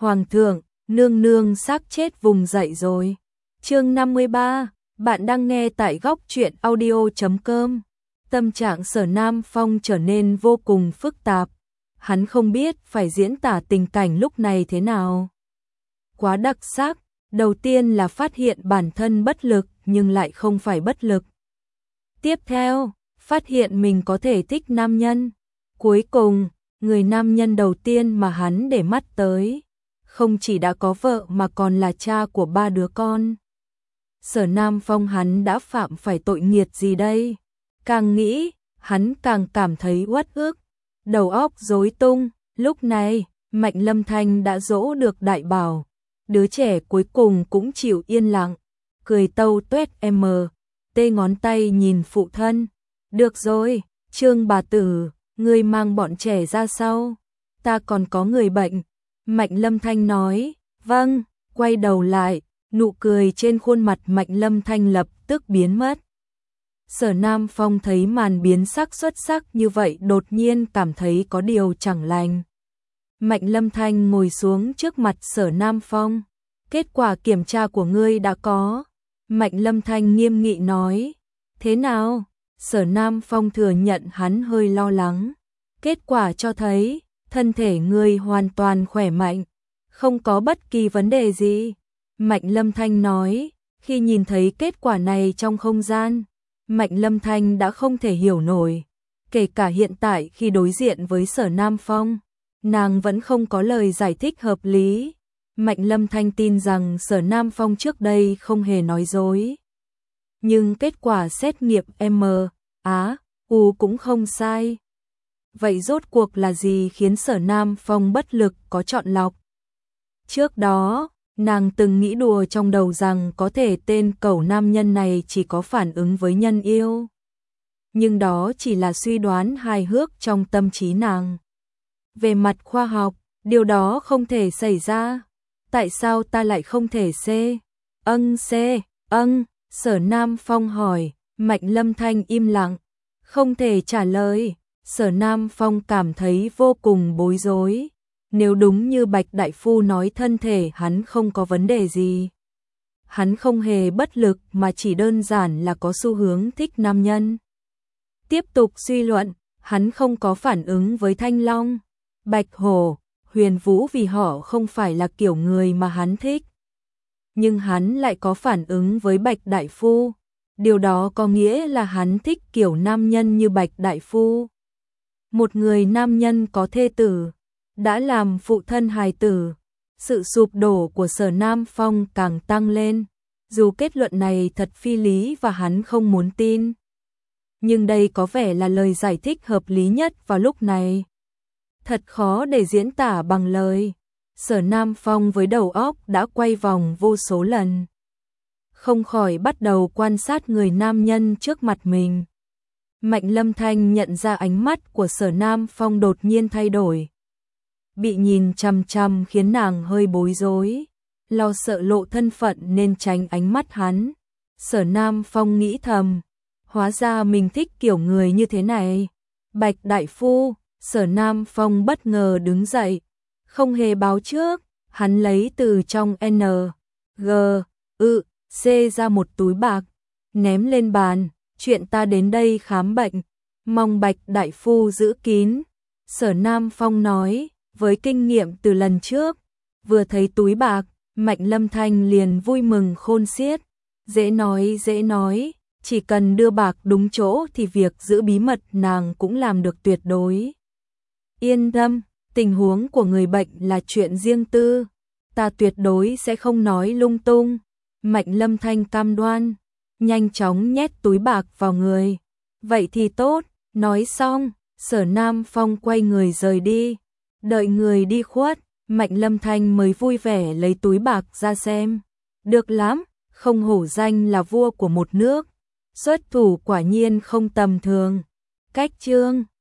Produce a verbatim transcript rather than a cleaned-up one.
Hoàng thượng, nương nương xác chết vùng dậy rồi. Chương năm mươi ba, bạn đang nghe tại góc truyện audio chấm com. Tâm trạng Sở Nam Phong trở nên vô cùng phức tạp. Hắn không biết phải diễn tả tình cảnh lúc này thế nào. Quá đặc sắc, đầu tiên là phát hiện bản thân bất lực nhưng lại không phải bất lực. Tiếp theo, phát hiện mình có thể thích nam nhân. Cuối cùng, người nam nhân đầu tiên mà hắn để mắt tới, không chỉ đã có vợ mà còn là cha của ba đứa con. Sở Nam Phong hắn đã phạm phải tội nghiệt gì đây? Càng nghĩ, hắn càng cảm thấy uất ức, đầu óc rối tung. Lúc này, Mạnh Lâm Thanh đã dỗ được Đại Bảo, đứa trẻ cuối cùng cũng chịu yên lặng, cười tâu tuét em tê ngón tay nhìn phụ thân. Được rồi, Trương bà tử, ngươi mang bọn trẻ ra sau, ta còn có người bệnh. Mạnh Lâm Thanh nói, vâng, quay đầu lại, nụ cười trên khuôn mặt Mạnh Lâm Thanh lập tức biến mất. Sở Nam Phong thấy màn biến sắc xuất sắc như vậy đột nhiên cảm thấy có điều chẳng lành. Mạnh Lâm Thanh ngồi xuống trước mặt Sở Nam Phong. Kết quả kiểm tra của ngươi đã có. Mạnh Lâm Thanh nghiêm nghị nói. Thế nào? Sở Nam Phong thừa nhận hắn hơi lo lắng. Kết quả cho thấy, thân thể ngươi hoàn toàn khỏe mạnh, không có bất kỳ vấn đề gì. Mạnh Lâm Thanh nói, khi nhìn thấy kết quả này trong không gian, Mạnh Lâm Thanh đã không thể hiểu nổi. Kể cả hiện tại khi đối diện với Sở Nam Phong, nàng vẫn không có lời giải thích hợp lý. Mạnh Lâm Thanh tin rằng Sở Nam Phong trước đây không hề nói dối. Nhưng kết quả xét nghiệm M, Á, U cũng không sai. Vậy rốt cuộc là gì khiến Sở Nam Phong bất lực có chọn lọc? Trước đó, nàng từng nghĩ đùa trong đầu rằng có thể tên cẩu nam nhân này chỉ có phản ứng với nhân yêu. Nhưng đó chỉ là suy đoán hài hước trong tâm trí nàng. Về mặt khoa học, điều đó không thể xảy ra. Tại sao ta lại không thể C? Âng C, âng, Sở Nam Phong hỏi. Mạnh Lâm Thanh im lặng, không thể trả lời. Sở Nam Phong cảm thấy vô cùng bối rối. Nếu đúng như Bạch Đại Phu nói thân thể hắn không có vấn đề gì, hắn không hề bất lực mà chỉ đơn giản là có xu hướng thích nam nhân. Tiếp tục suy luận, hắn không có phản ứng với Thanh Long, Bạch Hổ, Huyền Vũ vì họ không phải là kiểu người mà hắn thích. Nhưng hắn lại có phản ứng với Bạch Đại Phu. Điều đó có nghĩa là hắn thích kiểu nam nhân như Bạch Đại Phu. Một người nam nhân có thê tử, đã làm phụ thân hài tử. Sự sụp đổ của Sở Nam Phong càng tăng lên. Dù kết luận này thật phi lý và hắn không muốn tin, nhưng đây có vẻ là lời giải thích hợp lý nhất vào lúc này. Thật khó để diễn tả bằng lời. Sở Nam Phong với đầu óc đã quay vòng vô số lần, không khỏi bắt đầu quan sát người nam nhân trước mặt mình. Mạnh Lâm Thanh nhận ra ánh mắt của Sở Nam Phong đột nhiên thay đổi. Bị nhìn chằm chằm khiến nàng hơi bối rối, lo sợ lộ thân phận nên tránh ánh mắt hắn. Sở Nam Phong nghĩ thầm, hóa ra mình thích kiểu người như thế này. Bạch Đại Phu, Sở Nam Phong bất ngờ đứng dậy, không hề báo trước, hắn lấy từ trong N, G, Ư, C ra một túi bạc, ném lên bàn. Chuyện ta đến đây khám bệnh, mong Bạch Đại Phu giữ kín. Sở Nam Phong nói, với kinh nghiệm từ lần trước, vừa thấy túi bạc, Mạnh Lâm Thanh liền vui mừng khôn xiết. Dễ nói dễ nói, chỉ cần đưa bạc đúng chỗ thì việc giữ bí mật nàng cũng làm được tuyệt đối. Yên tâm, tình huống của người bệnh là chuyện riêng tư, ta tuyệt đối sẽ không nói lung tung. Mạnh Lâm Thanh cam đoan, nhanh chóng nhét túi bạc vào người. Vậy thì tốt, nói xong, Sở Nam Phong quay người rời đi. Đợi người đi khuất, Mạnh Lâm Thanh mới vui vẻ lấy túi bạc ra xem. Được lắm, không hổ danh là vua của một nước. Xuất thủ quả nhiên không tầm thường. Cách chương